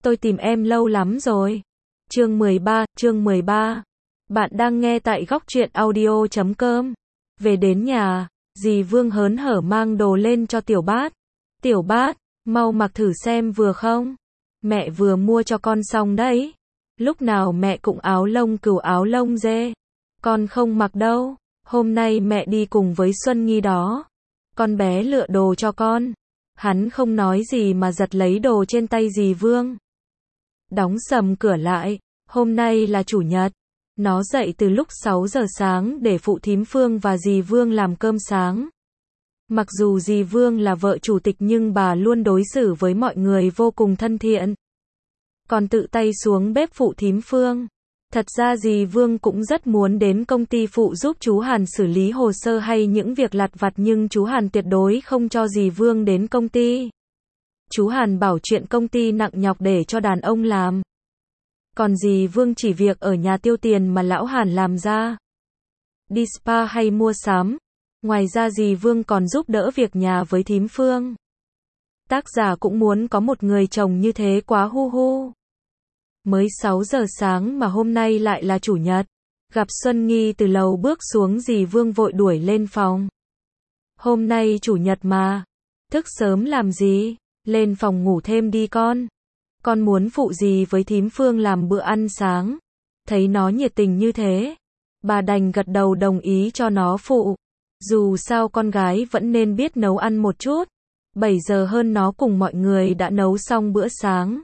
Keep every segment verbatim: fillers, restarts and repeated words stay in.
tôi tìm em lâu lắm rồi. Chương mười ba, chương mười ba. Bạn đang nghe tại góc truyện audio chấm com. Về đến nhà, dì Vương hớn hở mang đồ lên cho Tiểu Bát. Tiểu Bát, mau mặc thử xem vừa không? Mẹ vừa mua cho con xong đấy. Lúc nào mẹ cũng áo lông cừu áo lông dê. Con không mặc đâu. Hôm nay mẹ đi cùng với Xuân Nghi đó. Con bé lựa đồ cho con. Hắn không nói gì mà giật lấy đồ trên tay dì Vương. Đóng sầm cửa lại. Hôm nay là chủ nhật. Nó dậy từ lúc sáu giờ sáng để phụ thím Phương và dì Vương làm cơm sáng. Mặc dù dì Vương là vợ chủ tịch nhưng bà luôn đối xử với mọi người vô cùng thân thiện. Còn tự tay xuống bếp phụ thím Phương. Thật ra dì Vương cũng rất muốn đến công ty phụ giúp chú Hàn xử lý hồ sơ hay những việc lặt vặt nhưng chú Hàn tuyệt đối không cho dì Vương đến công ty. Chú Hàn bảo chuyện công ty nặng nhọc để cho đàn ông làm. Còn dì Vương chỉ việc ở nhà tiêu tiền mà lão Hàn làm ra. Đi spa hay mua sắm. Ngoài ra dì Vương còn giúp đỡ việc nhà với thím Phương. Tác giả cũng muốn có một người chồng như thế quá hu hu. Mới sáu giờ sáng mà hôm nay lại là chủ nhật. Gặp Xuân Nghi từ lầu bước xuống dì Vương vội đuổi lên phòng. Hôm nay chủ nhật mà. Thức sớm làm gì? Lên phòng ngủ thêm đi con. Con muốn phụ dì với thím Phương làm bữa ăn sáng. Thấy nó nhiệt tình như thế. Bà đành gật đầu đồng ý cho nó phụ. Dù sao con gái vẫn nên biết nấu ăn một chút. bảy giờ hơn nó cùng mọi người đã nấu xong bữa sáng.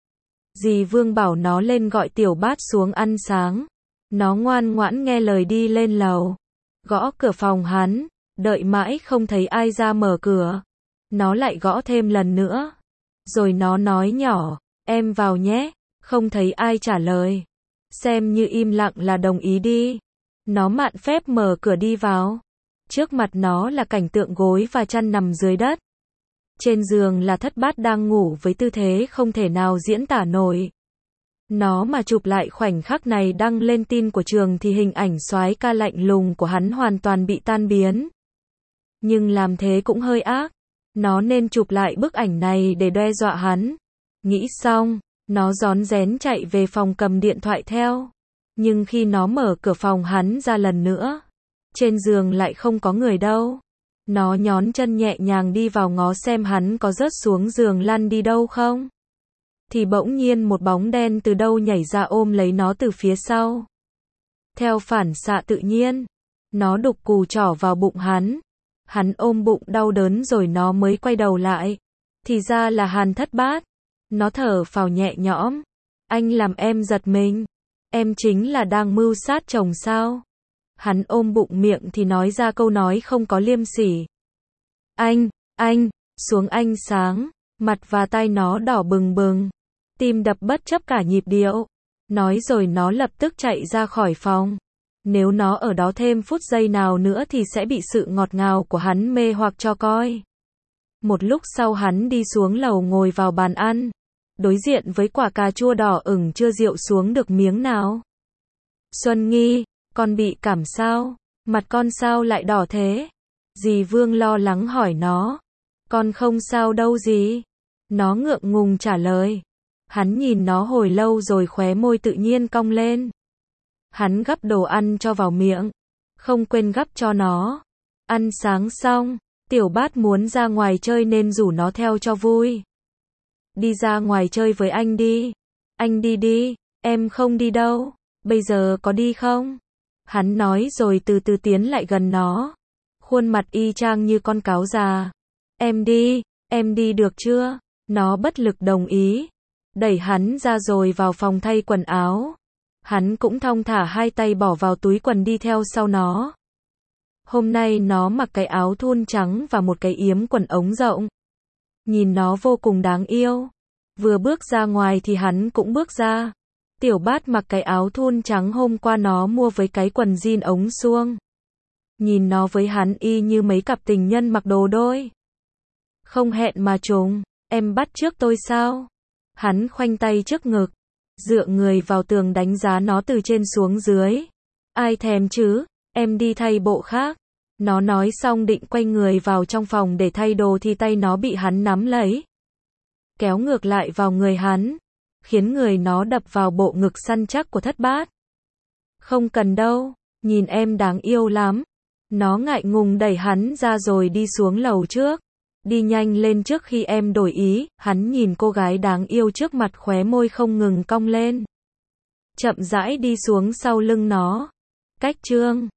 Dì Vương bảo nó lên gọi Tiểu Bát xuống ăn sáng. Nó ngoan ngoãn nghe lời đi lên lầu. Gõ cửa phòng hắn. Đợi mãi không thấy ai ra mở cửa. Nó lại gõ thêm lần nữa. Rồi nó nói nhỏ. Em vào nhé. Không thấy ai trả lời. Xem như im lặng là đồng ý đi. Nó mạn phép mở cửa đi vào. Trước mặt nó là cảnh tượng gối và chăn nằm dưới đất. Trên giường là Thất Bát đang ngủ với tư thế không thể nào diễn tả nổi. Nó mà chụp lại khoảnh khắc này đăng lên tin của trường thì hình ảnh soái ca lạnh lùng của hắn hoàn toàn bị tan biến. Nhưng làm thế cũng hơi ác. Nó nên chụp lại bức ảnh này để đe dọa hắn. Nghĩ xong, nó rón rén chạy về phòng cầm điện thoại theo. Nhưng khi nó mở cửa phòng hắn ra lần nữa, trên giường lại không có người đâu. Nó nhón chân nhẹ nhàng đi vào ngó xem hắn có rớt xuống giường lăn đi đâu không. Thì bỗng nhiên một bóng đen từ đâu nhảy ra ôm lấy nó từ phía sau. Theo phản xạ tự nhiên, nó đục cù trỏ vào bụng hắn. Hắn ôm bụng đau đớn rồi nó mới quay đầu lại. Thì ra là Hàn Thất Bát. Nó thở phào nhẹ nhõm. Anh làm em giật mình. Em chính là đang mưu sát chồng sao? Hắn ôm bụng miệng thì nói ra câu nói không có liêm sỉ. Anh, anh, xuống ánh sáng. Mặt và tai nó đỏ bừng bừng. Tim đập bất chấp cả nhịp điệu. Nói rồi nó lập tức chạy ra khỏi phòng. Nếu nó ở đó thêm phút giây nào nữa thì sẽ bị sự ngọt ngào của hắn mê hoặc cho coi. Một lúc sau hắn đi xuống lầu ngồi vào bàn ăn. Đối diện với quả cà chua đỏ ửng chưa rượu xuống được miếng nào. Xuân Nghi, con bị cảm sao? Mặt con sao lại đỏ thế? Dì Vương lo lắng hỏi nó. Con không sao đâu dì. Nó ngượng ngùng trả lời. Hắn nhìn nó hồi lâu rồi khóe môi tự nhiên cong lên. Hắn gắp đồ ăn cho vào miệng. Không quên gắp cho nó. Ăn sáng xong, Tiểu Bát muốn ra ngoài chơi nên rủ nó theo cho vui. Đi ra ngoài chơi với anh đi. Anh đi đi, em không đi đâu. Bây giờ có đi không? Hắn nói rồi từ từ tiến lại gần nó. Khuôn mặt y chang như con cáo già. Em đi, em đi được chưa? Nó bất lực đồng ý. Đẩy hắn ra rồi vào phòng thay quần áo. Hắn cũng thong thả hai tay bỏ vào túi quần đi theo sau nó. Hôm nay nó mặc cái áo thun trắng và một cái yếm quần ống rộng. Nhìn nó vô cùng đáng yêu. Vừa bước ra ngoài thì hắn cũng bước ra. Tiểu Bát mặc cái áo thun trắng hôm qua nó mua với cái quần jean ống suông. Nhìn nó với hắn y như mấy cặp tình nhân mặc đồ đôi. Không hẹn mà trùng, em bắt chước tôi sao? Hắn khoanh tay trước ngực, dựa người vào tường đánh giá nó từ trên xuống dưới. Ai thèm chứ, em đi thay bộ khác. Nó nói xong định quay người vào trong phòng để thay đồ thì tay nó bị hắn nắm lấy. Kéo ngược lại vào người hắn. khiến người nó đập vào bộ ngực săn chắc của thất bát. Không cần đâu, nhìn em đáng yêu lắm. Nó ngại ngùng đẩy hắn ra rồi đi xuống lầu trước. Đi nhanh lên trước khi em đổi ý, hắn nhìn cô gái đáng yêu trước mặt khóe môi không ngừng cong lên. Chậm rãi đi xuống sau lưng nó. Cách chương